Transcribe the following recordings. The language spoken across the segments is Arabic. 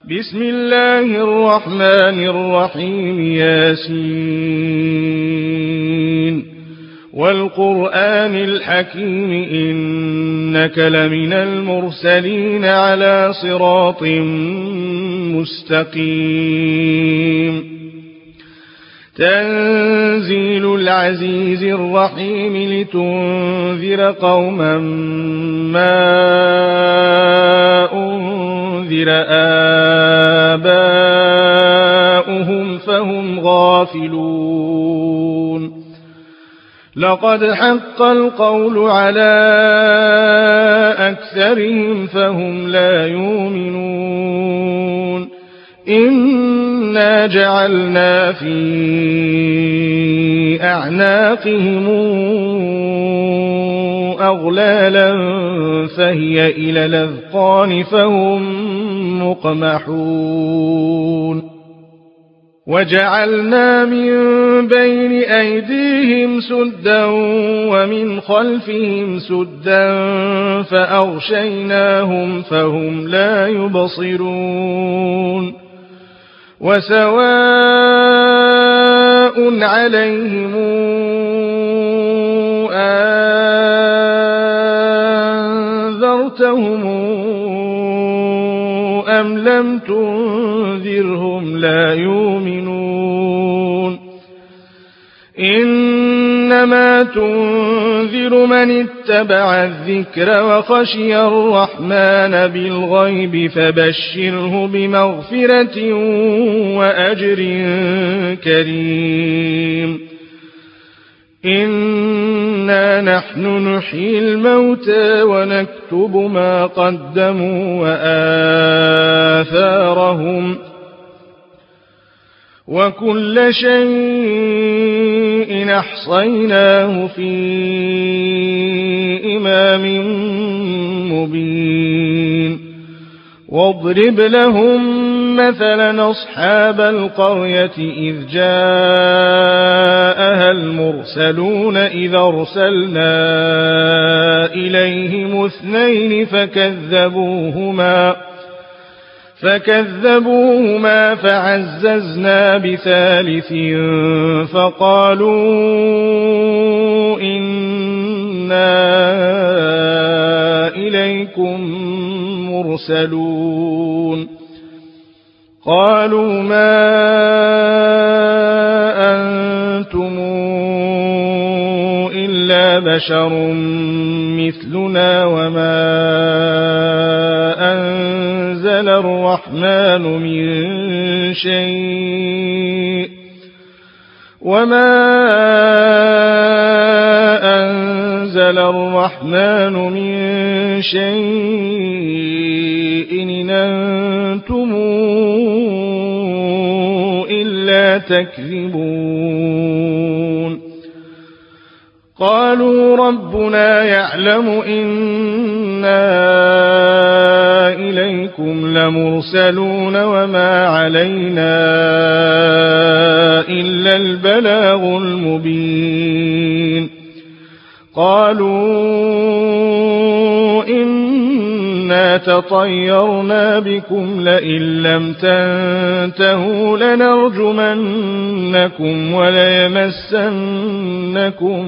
بسم الله الرحمن الرحيم. ياسين والقرآن الحكيم إنك لمن المرسلين على صراط مستقيم. تنزيل العزيز الرحيم لتنذر قوما ما أنذر آباؤهم فهم غافلون. لقد حق القول على أكثرهم فهم لا يؤمنون. إنا جعلنا في أعناقهم أغلالا فهي إلى الأذقان فهم مقمحون. وجعلنا من بين أيديهم سدا ومن خلفهم سدا فأغشيناهم فهم لا يبصرون. وسواء عليهم أنذرتهم أم لم تنذرهم لا يؤمنون. إنما تنذر من اتبع الذكر وخشي الرحمن بالغيب فبشره بمغفرة وأجر كريم. إنا نحن نحيي الموتى ونكتب ما قدموا وآثارهم وكل شيء أحصيناه في إمام مبين. واضرب لهم مثلا أصحاب القرية إذ جاءها المرسلون إذ أرسلنا إليهم اثنين فكذبوهما فعززنا بثالث فقالوا إنا إليكم مرسلون. قالوا ما أنتم إلا بشر مثلنا وما أنزل الرحمن من شيء إن أنتم إلا تكذبون. قالوا ربنا يعلم إنا إليكم لمرسلون وما علينا إلا البلاغ المبين. قالوا إنا تطيرنا بكم لئن لم تنتهوا لنرجمنكم وليمسنكم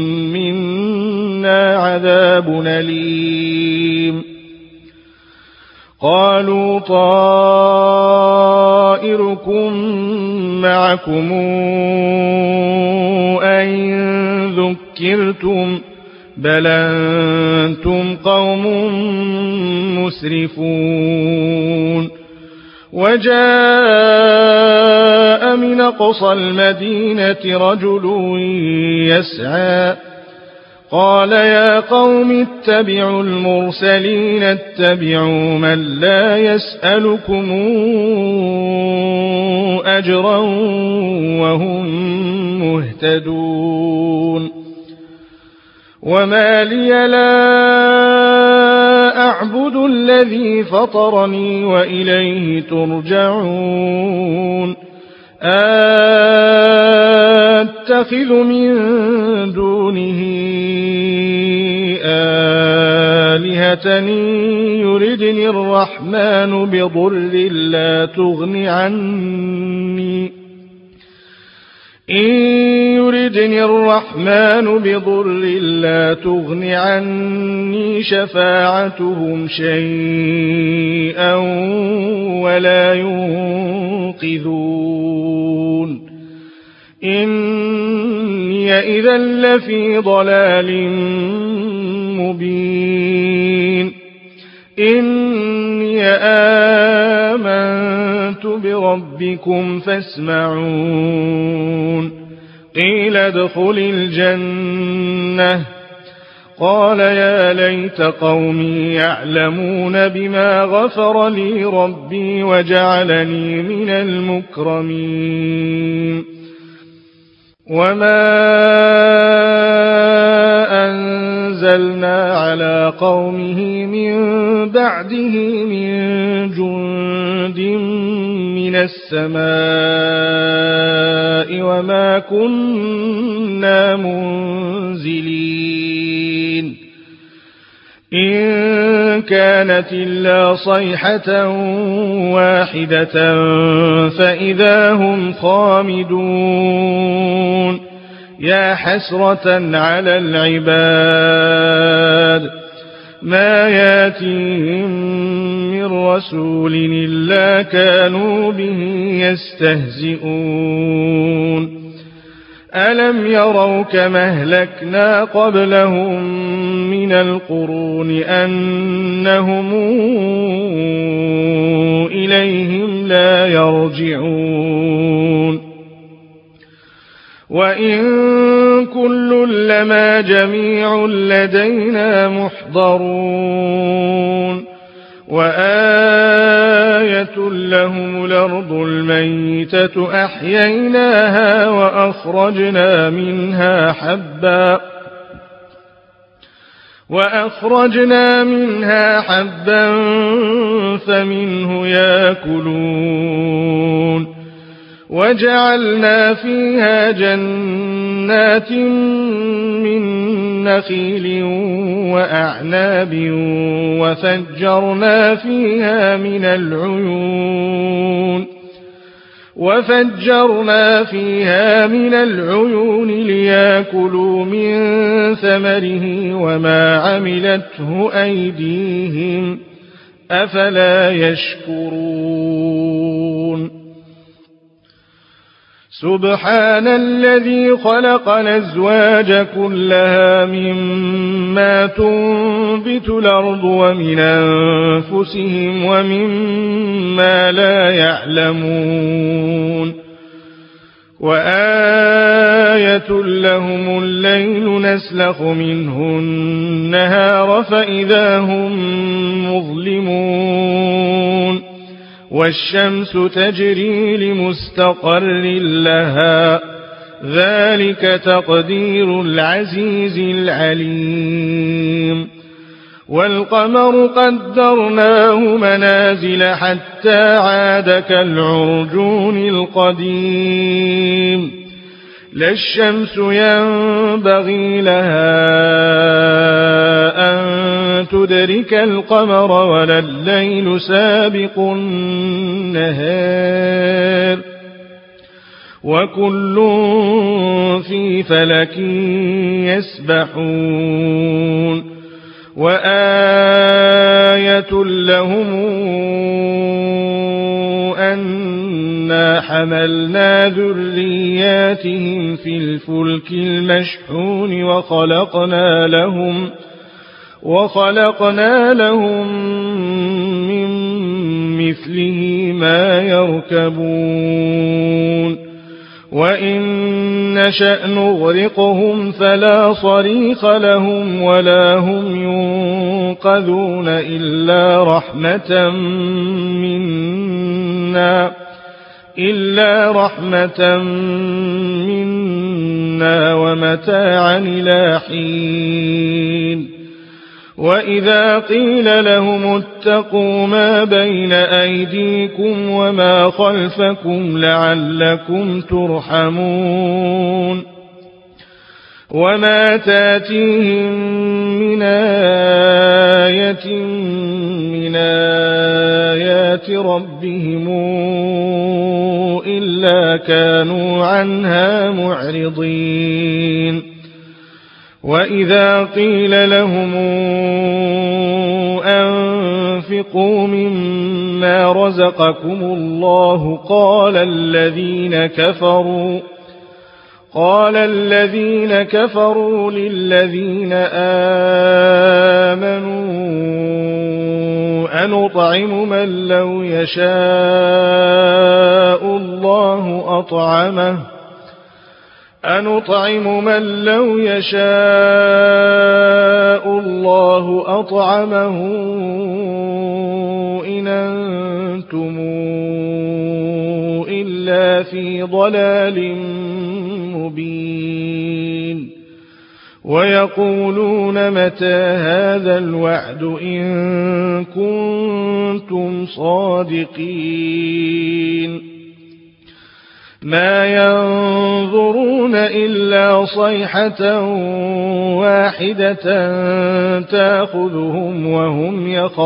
منا عذاب أليم. قالوا طائركم معكم أئن ذكرتم بل أنتم قوم مسرفون. وجاء من أقصى المدينة رجل يسعى قال يا قوم اتبعوا المرسلين اتبعوا من لا يسألكم أجرا وهم مهتدون. وما لي لا أعبد الذي فطرني وإليه ترجعون. أتخذ من دونه آلهة إن يردني الرحمن بضر لا تغن عني شفاعتهم شيئا ولا ينقذون إني إذا لفي ضلال مبين إني آمنت بربكم فاسمعون قيل ادخل الجنة قال يا ليت قومي يعلمون بما غفر لي ربي وجعلني من المكرمين وما أنزلنا على قومه من بعده من جند من السماء وما كنا منزلين إن كانت إلا صيحة واحدة فإذا هم خامدون يا حسرة على العباد ما ياتيهم من رسول إلا كانوا به يستهزئون ألم يروا كما أهلكنا قبلهم من القرون أنهم إليهم لا يرجعون وإن كل لما جميع لدينا محضرون وآية لهم الأرض الميتة أحييناها وأخرجنا منها حبا فمنه يأكلون وجعلنا فيها جنات من نخيل وأعناب وفجرنا فيها من العيون ليأكلوا من ثمره وما عملته أيديهم أفلا يشكرون سبحان الذي خلق الأزواج كلها مما تنبت الأرض ومن أنفسهم ومما لا يعلمون وآية لهم الليل نسلخ منه النهار فإذا هم مظلمون والشمس تجري لمستقر لها ذلك تقدير العزيز العليم والقمر قدرناه منازل حتى عاد كالعرجون القديم لا الشمس ينبغي لها أن تدرك القمر ولا الليل سابق النهار وكل في فلك يسبحون وآية لهم أنا حملنا ذرياتهم في الفلك المشحون وخلقنا لهم من مثله ما يركبون وإن نشأ نغرقهم فلا صريخ لهم ولا هم ينقذون إلا رحمة منا ومتاعا إلى حين وإذا قيل لهم اتقوا ما بين أيديكم وما خلفكم لعلكم ترحمون وما تاتيهم من آية من آيات ربهم إلا كانوا عنها معرضين وإذا قيل لهم أنفقوا مما رزقكم الله قال الذين كفروا للذين آمنوا أنطعم من لو يشاء الله أطعمه إن أنتم إلا في ضلال مبين ويقولون متى هذا الوعد إن كنتم صادقين ما ينظرون إلا صيحة واحدة تأخذهم وهم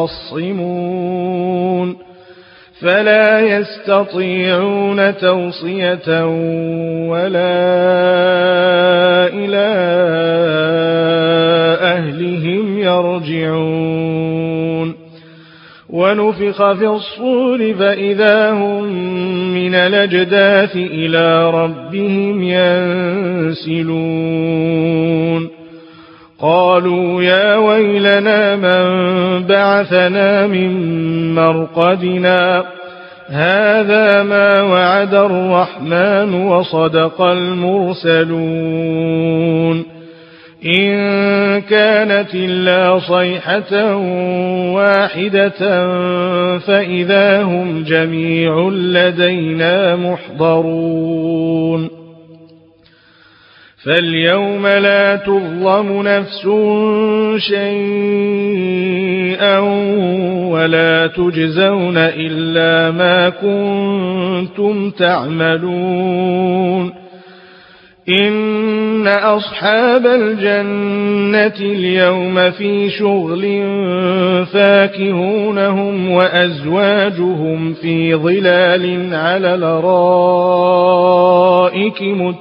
يخصمون فلا يستطيعون توصية ولا إلى أهلهم يرجعون ونفخ في الصور فإذا هم من الأجداث إلى ربهم ينسلون قالوا يا ويلنا من بعثنا من مرقدنا هذا ما وعد الرحمن وصدق المرسلون إن كانت إلا صيحة واحدة فإذا هم جميع لدينا محضرون فاليوم لا تظلم نفس شيئا ولا تجزون إلا ما كنتم تعملون إن أصحاب الجنة اليوم في شغل فاكهون هم وأزواجهم في ظلال على الأرائك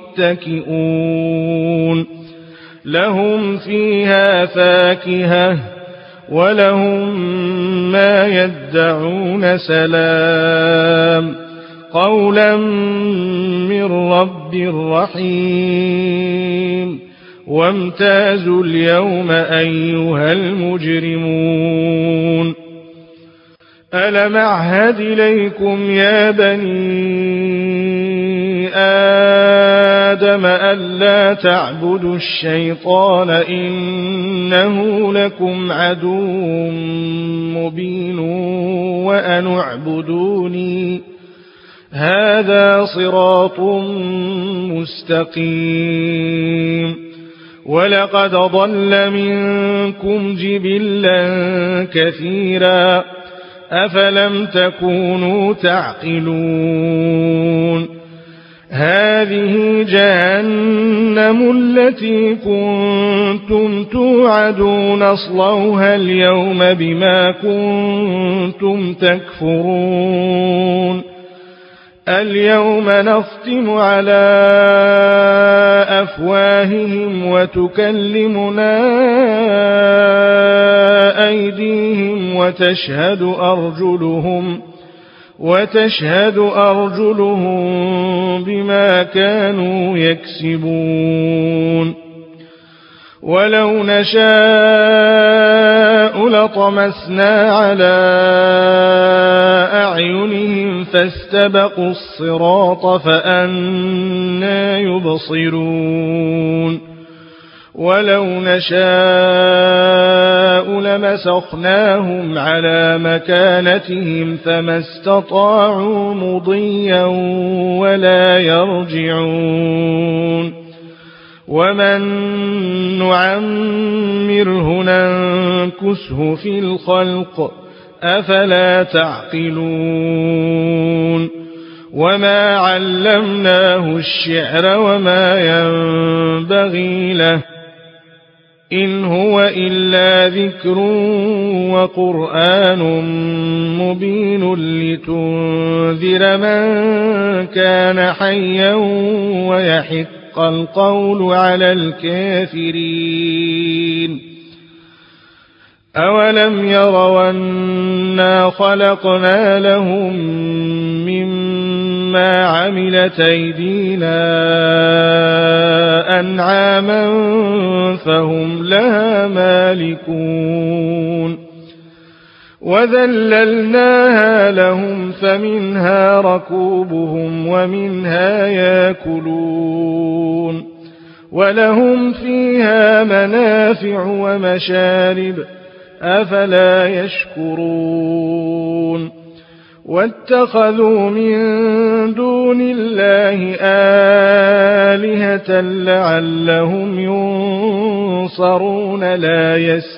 متكئون لهم فيها فاكهة ولهم ما يدعون سلام قولا من رب رحيم وامتازوا اليوم أيها المجرمون ألم أعهد إليكم يا بني آدم ألا تعبدوا الشيطان إنه لكم عدو مبين وأن اعبدوني هذا صراط مستقيم ولقد ضل منكم جبلا كثيرا أفلم تكونوا تعقلون هذه جهنم التي كنتم توعدون اصلوها اليوم بما كنتم تكفرون اليوم نختم على أفواههم وتكلمنا أيديهم وتشهد أرجلهم بما كانوا يكسبون ولو نشاء لطمسنا على أعينهم فاستبقوا الصراط فأنى يبصرون ولو نشاء لمسخناهم على مكانتهم فما استطاعوا مضيا ولا يرجعون ومن نعمره ننكسه في الخلق أفلا تعقلون وما علمناه الشعر وما ينبغي له إن هو إلا ذكر وقرآن مبين لتنذر من كان حيا ويحق القول على الكافرين أولم يروا أنا خلقنا لهم مما عملت أيدينا أنعاما فهم لها مالكون وذللناها لهم فمنها ركوبهم ومنها ياكلون ولهم فيها منافع ومشارب أفلا يشكرون واتخذوا من دون الله آلهة لعلهم ينصرون لا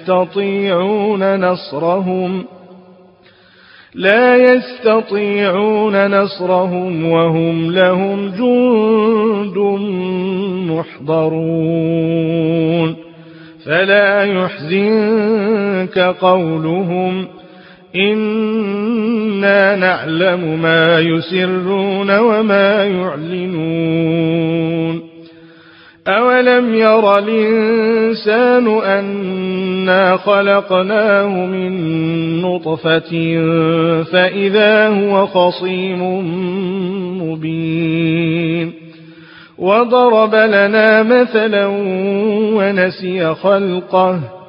يستطيعون نصرهم وهم لهم جند محضرون فلا يحزنك قولهم إنا نعلم ما يسرون وما يعلنون أولم ير الإنسان أنا خلقناه من نطفة فإذا هو خصيم مبين وضرب لنا مثلا ونسي خلقه